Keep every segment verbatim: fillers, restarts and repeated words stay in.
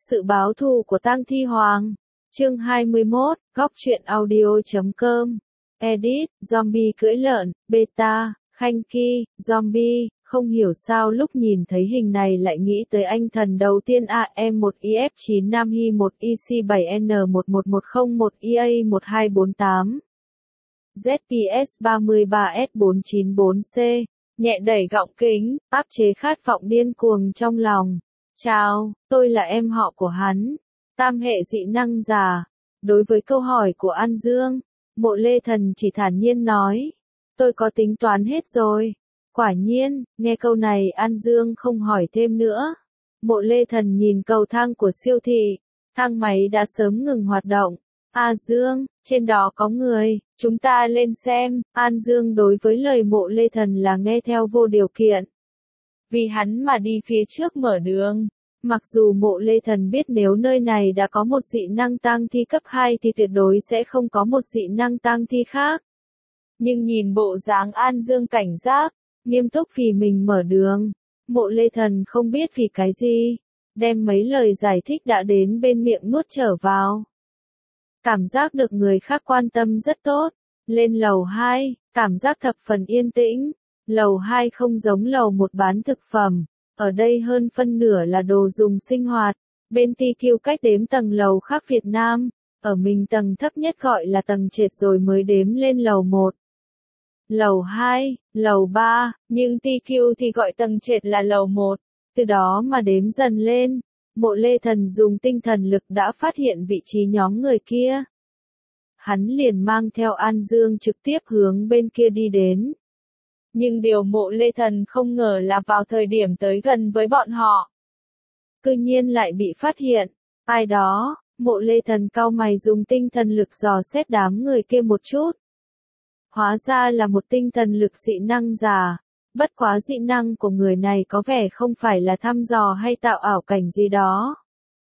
Sự báo thù của Tang Thi Hoàng. Chương hai mươi mốt, góc truyện audio chấm com. Edit, zombie cưỡi lợn, beta, Khanh Ki, zombie, không hiểu sao lúc nhìn thấy hình này lại nghĩ tới anh thần đầu tiên a em một i ép chín Nam Hy một i xê bảy N một một một không một i a một hai bốn tám. Z P S ba ba S bốn chín bốn C, nhẹ đẩy gọng kính, áp chế khát vọng điên cuồng trong lòng. Chào, tôi là em họ của hắn, tam hệ dị năng giả. Đối với câu hỏi của An Dương, Mộ Lê Thần chỉ thản nhiên nói, tôi có tính toán hết rồi. Quả nhiên, nghe câu này An Dương không hỏi thêm nữa. Mộ Lê Thần nhìn cầu thang của siêu thị, thang máy đã sớm ngừng hoạt động. A Dương, trên đó có người, chúng ta lên xem. An Dương đối với lời Mộ Lê Thần là nghe theo vô điều kiện. Vì hắn mà đi phía trước mở đường. Mặc dù Mộ Lê Thần biết nếu nơi này đã có một dị năng tang thi cấp hai thì tuyệt đối sẽ không có một dị năng tang thi khác. Nhưng nhìn bộ dáng An Dương cảnh giác, nghiêm túc vì mình mở đường, Mộ Lê Thần không biết vì cái gì, đem mấy lời giải thích đã đến bên miệng nuốt trở vào. Cảm giác được người khác quan tâm rất tốt. Lên lầu hai, cảm giác thập phần yên tĩnh. Lầu hai không giống lầu một bán thực phẩm, ở đây hơn phân nửa là đồ dùng sinh hoạt. Bên T Q cách đếm tầng lầu khác Việt Nam, ở mình tầng thấp nhất gọi là tầng trệt rồi mới đếm lên lầu một. Lầu hai, lầu ba, nhưng T Q thì gọi tầng trệt là lầu một, từ đó mà đếm dần lên. Mộ Lê Thần dùng tinh thần lực đã phát hiện vị trí nhóm người kia. Hắn liền mang theo An Dương trực tiếp hướng bên kia đi đến. Nhưng điều Mộ Lê Thần không ngờ là vào thời điểm tới gần với bọn họ, cư nhiên lại bị phát hiện. Ai đó, Mộ Lê Thần cau mày dùng tinh thần lực dò xét đám người kia một chút. Hóa ra là một tinh thần lực dị năng giả. Bất quá dị năng của người này có vẻ không phải là thăm dò hay tạo ảo cảnh gì đó.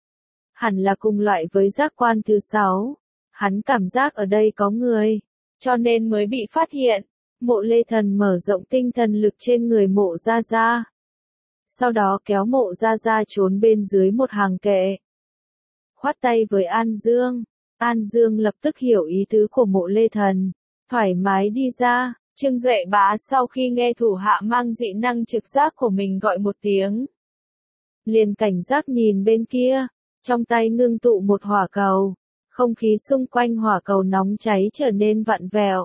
Hẳn là cùng loại với giác quan thứ sáu. Hắn cảm giác ở đây có người, cho nên mới bị phát hiện. Mộ Lê Thần mở rộng tinh thần lực trên người Mộ Gia Gia. Sau đó kéo Mộ Gia Gia trốn bên dưới một hàng kệ. Khoát tay với An Dương. An Dương lập tức hiểu ý tứ của Mộ Lê Thần. Thoải mái đi ra. Trương Duệ Bá sau khi nghe thủ hạ mang dị năng trực giác của mình gọi một tiếng, liền cảnh giác nhìn bên kia, trong tay ngưng tụ một hỏa cầu, không khí xung quanh hỏa cầu nóng cháy trở nên vặn vẹo.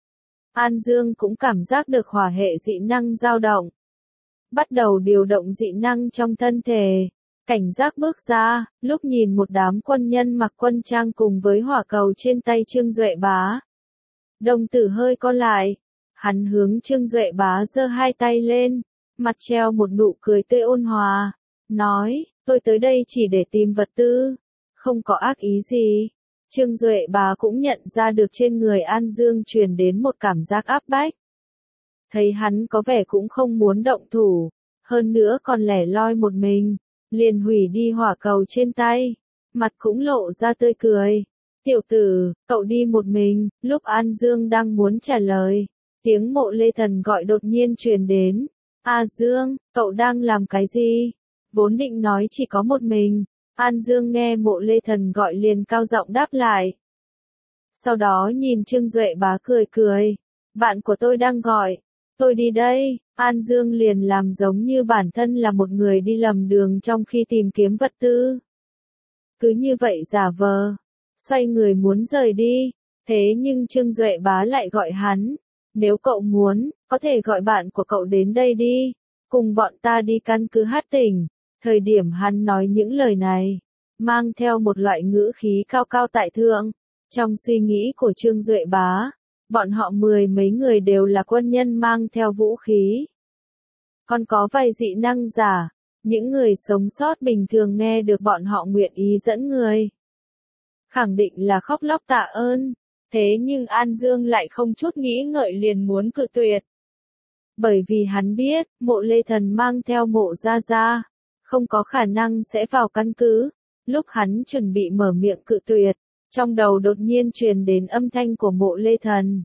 An Dương cũng cảm giác được hỏa hệ dị năng dao động, bắt đầu điều động dị năng trong thân thể, cảnh giác bước ra, lúc nhìn một đám quân nhân mặc quân trang cùng với hỏa cầu trên tay Trương Duệ Bá. Đồng tử hơi co lại. Hắn hướng Trương Duệ Bá giơ hai tay lên, mặt treo một nụ cười tươi ôn hòa, nói, tôi tới đây chỉ để tìm vật tư, không có ác ý gì. Trương Duệ Bá cũng nhận ra được trên người An Dương truyền đến một cảm giác áp bách. Thấy hắn có vẻ cũng không muốn động thủ, hơn nữa còn lẻ loi một mình, liền hủy đi hỏa cầu trên tay, mặt cũng lộ ra tươi cười. Tiểu tử, cậu đi một mình. Lúc An Dương đang muốn trả lời, tiếng Mộ Lê Thần gọi đột nhiên truyền đến. A Dương, cậu đang làm cái gì? Vốn định nói chỉ có một mình. An Dương nghe Mộ Lê Thần gọi liền cao giọng đáp lại. Sau đó nhìn Trương Duệ Bá cười cười. Bạn của tôi đang gọi. Tôi đi đây. An Dương liền làm giống như bản thân là một người đi lầm đường trong khi tìm kiếm vật tư. Cứ như vậy giả vờ. Xoay người muốn rời đi. Thế nhưng Trương Duệ Bá lại gọi hắn. Nếu cậu muốn, có thể gọi bạn của cậu đến đây đi, cùng bọn ta đi căn cứ Hát Tỉnh. Thời điểm hắn nói những lời này, mang theo một loại ngữ khí cao cao tại thượng. Trong suy nghĩ của Trương Duệ Bá, bọn họ mười mấy người đều là quân nhân mang theo vũ khí. Còn có vài dị năng giả, những người sống sót bình thường nghe được bọn họ nguyện ý dẫn người, khẳng định là khóc lóc tạ ơn. Thế nhưng An Dương lại không chút nghĩ ngợi liền muốn cự tuyệt. Bởi vì hắn biết, Mộ Lê Thần mang theo Mộ Gia Gia, không có khả năng sẽ vào căn cứ. Lúc hắn chuẩn bị mở miệng cự tuyệt, trong đầu đột nhiên truyền đến âm thanh của Mộ Lê Thần.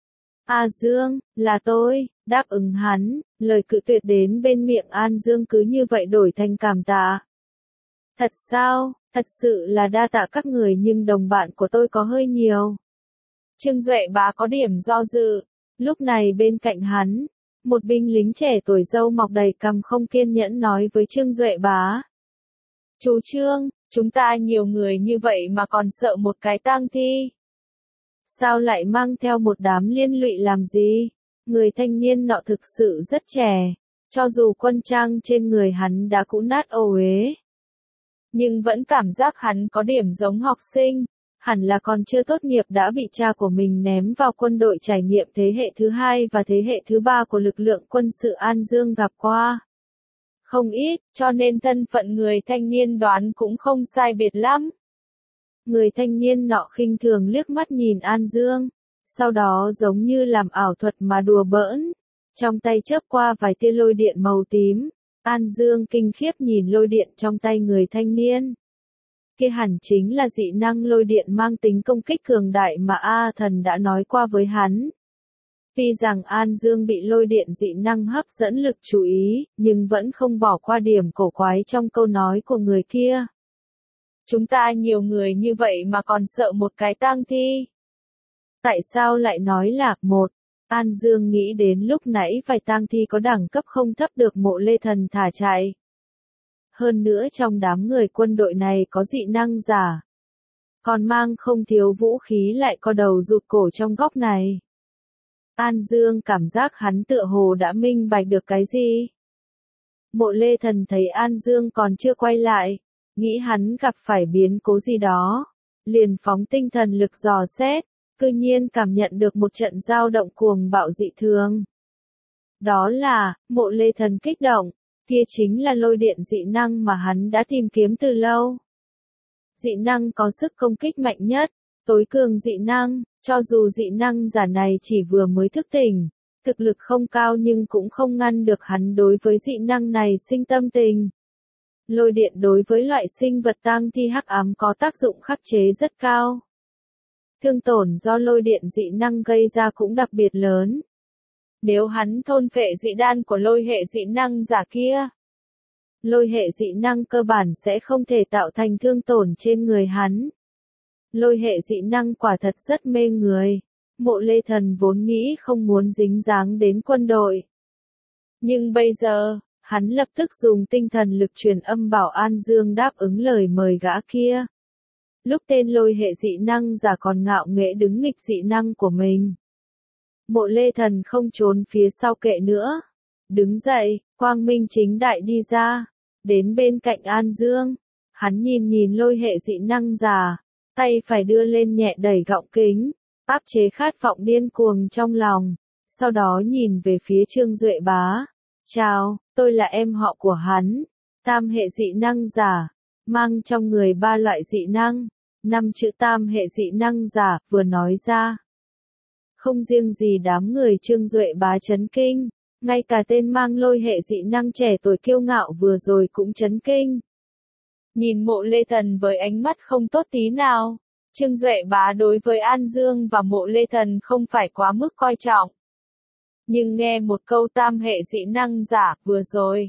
A Dương, là tôi, đáp ứng hắn, lời cự tuyệt đến bên miệng An Dương cứ như vậy đổi thành cảm tạ. Thật sao? Thật sự là đa tạ các người nhưng đồng bạn của tôi có hơi nhiều. Trương Duệ Bá có điểm do dự. Lúc này bên cạnh hắn, một binh lính trẻ tuổi râu mọc đầy cằm không kiên nhẫn nói với Trương Duệ Bá. Chú Trương, chúng ta nhiều người như vậy mà còn sợ một cái tang thi. Sao lại mang theo một đám liên lụy làm gì? Người thanh niên nọ thực sự rất trẻ, cho dù quân trang trên người hắn đã cũ nát ô uế, nhưng vẫn cảm giác hắn có điểm giống học sinh, hẳn là còn chưa tốt nghiệp đã bị cha của mình ném vào quân đội trải nghiệm thế hệ thứ hai và thế hệ thứ ba của lực lượng quân sự An Dương gặp qua. Không ít, cho nên thân phận người thanh niên đoán cũng không sai biệt lắm. Người thanh niên nọ khinh thường liếc mắt nhìn An Dương, sau đó giống như làm ảo thuật mà đùa bỡn, trong tay chớp qua vài tia lôi điện màu tím. An Dương kinh khiếp nhìn lôi điện trong tay người thanh niên. Kia hẳn chính là dị năng lôi điện mang tính công kích cường đại mà A Thần đã nói qua với hắn. Tuy rằng An Dương bị lôi điện dị năng hấp dẫn lực chú ý, nhưng vẫn không bỏ qua điểm cổ quái trong câu nói của người kia. Chúng ta nhiều người như vậy mà còn sợ một cái tang thi. Tại sao lại nói là một? An Dương nghĩ đến lúc nãy vài tang thi có đẳng cấp không thấp được Mộ Lê Thần thả chạy. Hơn nữa trong đám người quân đội này có dị năng giả. Còn mang không thiếu vũ khí lại có đầu rụt cổ trong góc này. An Dương cảm giác hắn tựa hồ đã minh bạch được cái gì. Mộ Lê Thần thấy An Dương còn chưa quay lại, nghĩ hắn gặp phải biến cố gì đó, liền phóng tinh thần lực dò xét, cư nhiên cảm nhận được một trận dao động cuồng bạo dị thường. Đó là, Mộ Lê Thần kích động, kia chính là lôi điện dị năng mà hắn đã tìm kiếm từ lâu. Dị năng có sức công kích mạnh nhất, tối cường dị năng, cho dù dị năng giả này chỉ vừa mới thức tỉnh, thực lực không cao nhưng cũng không ngăn được hắn đối với dị năng này sinh tâm tình. Lôi điện đối với loại sinh vật tang thi hắc ám có tác dụng khắc chế rất cao. Thương tổn do lôi điện dị năng gây ra cũng đặc biệt lớn. Nếu hắn thôn phệ dị đan của lôi hệ dị năng giả kia, lôi hệ dị năng cơ bản sẽ không thể tạo thành thương tổn trên người hắn. Lôi hệ dị năng quả thật rất mê người. Mộ Lê Thần vốn nghĩ không muốn dính dáng đến quân đội. Nhưng bây giờ, hắn lập tức dùng tinh thần lực truyền âm bảo An Dương đáp ứng lời mời gã kia. Lúc tên lôi hệ dị năng giả còn ngạo nghễ đứng nghịch dị năng của mình. Mộ Lê Thần không trốn phía sau kệ nữa. Đứng dậy, quang minh chính đại đi ra. Đến bên cạnh An Dương. Hắn nhìn nhìn lôi hệ dị năng giả. Tay phải đưa lên nhẹ đẩy gọng kính. Áp chế khát vọng điên cuồng trong lòng. Sau đó nhìn về phía Trương Duệ Bá. Chào, tôi là em họ của hắn. Tam hệ dị năng giả. Mang trong người ba loại dị năng. Năm chữ tam hệ dị năng giả vừa nói ra. Không riêng gì đám người Trương Duệ Bá chấn kinh. Ngay cả tên mang lôi hệ dị năng trẻ tuổi kiêu ngạo vừa rồi cũng chấn kinh. Nhìn Mộ Lê Thần với ánh mắt không tốt tí nào. Trương Duệ Bá đối với An Dương và Mộ Lê Thần không phải quá mức coi trọng. Nhưng nghe một câu tam hệ dị năng giả vừa rồi.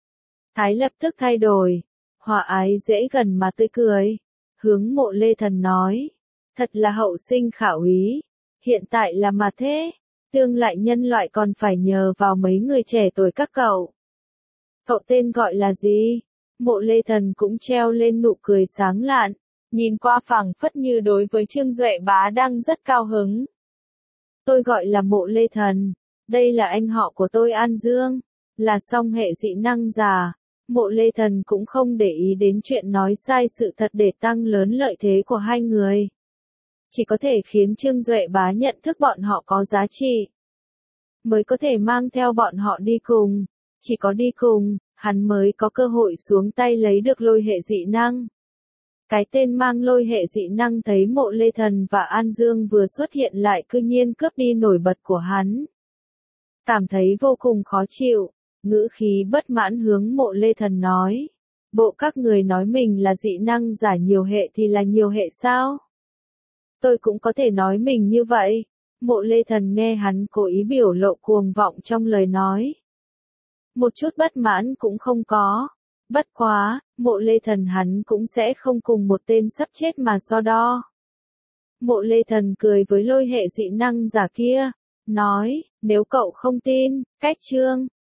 Thái lập tức thay đổi. Hòa ái dễ gần mà tươi cười. Hướng Mộ Lê Thần nói. Thật là hậu sinh khảo ý. Hiện tại là mà thế. Tương lại nhân loại còn phải nhờ vào mấy người trẻ tuổi các cậu. Cậu tên gọi là gì? Mộ Lê Thần cũng treo lên nụ cười sáng lạn. Nhìn qua phảng phất như đối với Trương Duệ Bá đang rất cao hứng. Tôi gọi là Mộ Lê Thần. Đây là anh họ của tôi An Dương. Là song hệ dị năng giả. Mộ Lê Thần cũng không để ý đến chuyện nói sai sự thật để tăng lớn lợi thế của hai người. Chỉ có thể khiến Trương Duệ Bá nhận thức bọn họ có giá trị. Mới có thể mang theo bọn họ đi cùng. Chỉ có đi cùng, hắn mới có cơ hội xuống tay lấy được lôi hệ dị năng. Cái tên mang lôi hệ dị năng thấy Mộ Lê Thần và An Dương vừa xuất hiện lại cư nhiên cướp đi nổi bật của hắn. Cảm thấy vô cùng khó chịu, ngữ khí bất mãn hướng Mộ Lê Thần nói. Bộ các người nói mình là dị năng giả nhiều hệ thì là nhiều hệ sao? Tôi cũng có thể nói mình như vậy. Mộ Lê Thần nghe hắn cố ý biểu lộ cuồng vọng trong lời nói. Một chút bất mãn cũng không có. Bất quá, Mộ Lê Thần hắn cũng sẽ không cùng một tên sắp chết mà so đo. Mộ Lê Thần cười với lôi hệ dị năng giả kia, nói, nếu cậu không tin, cách chương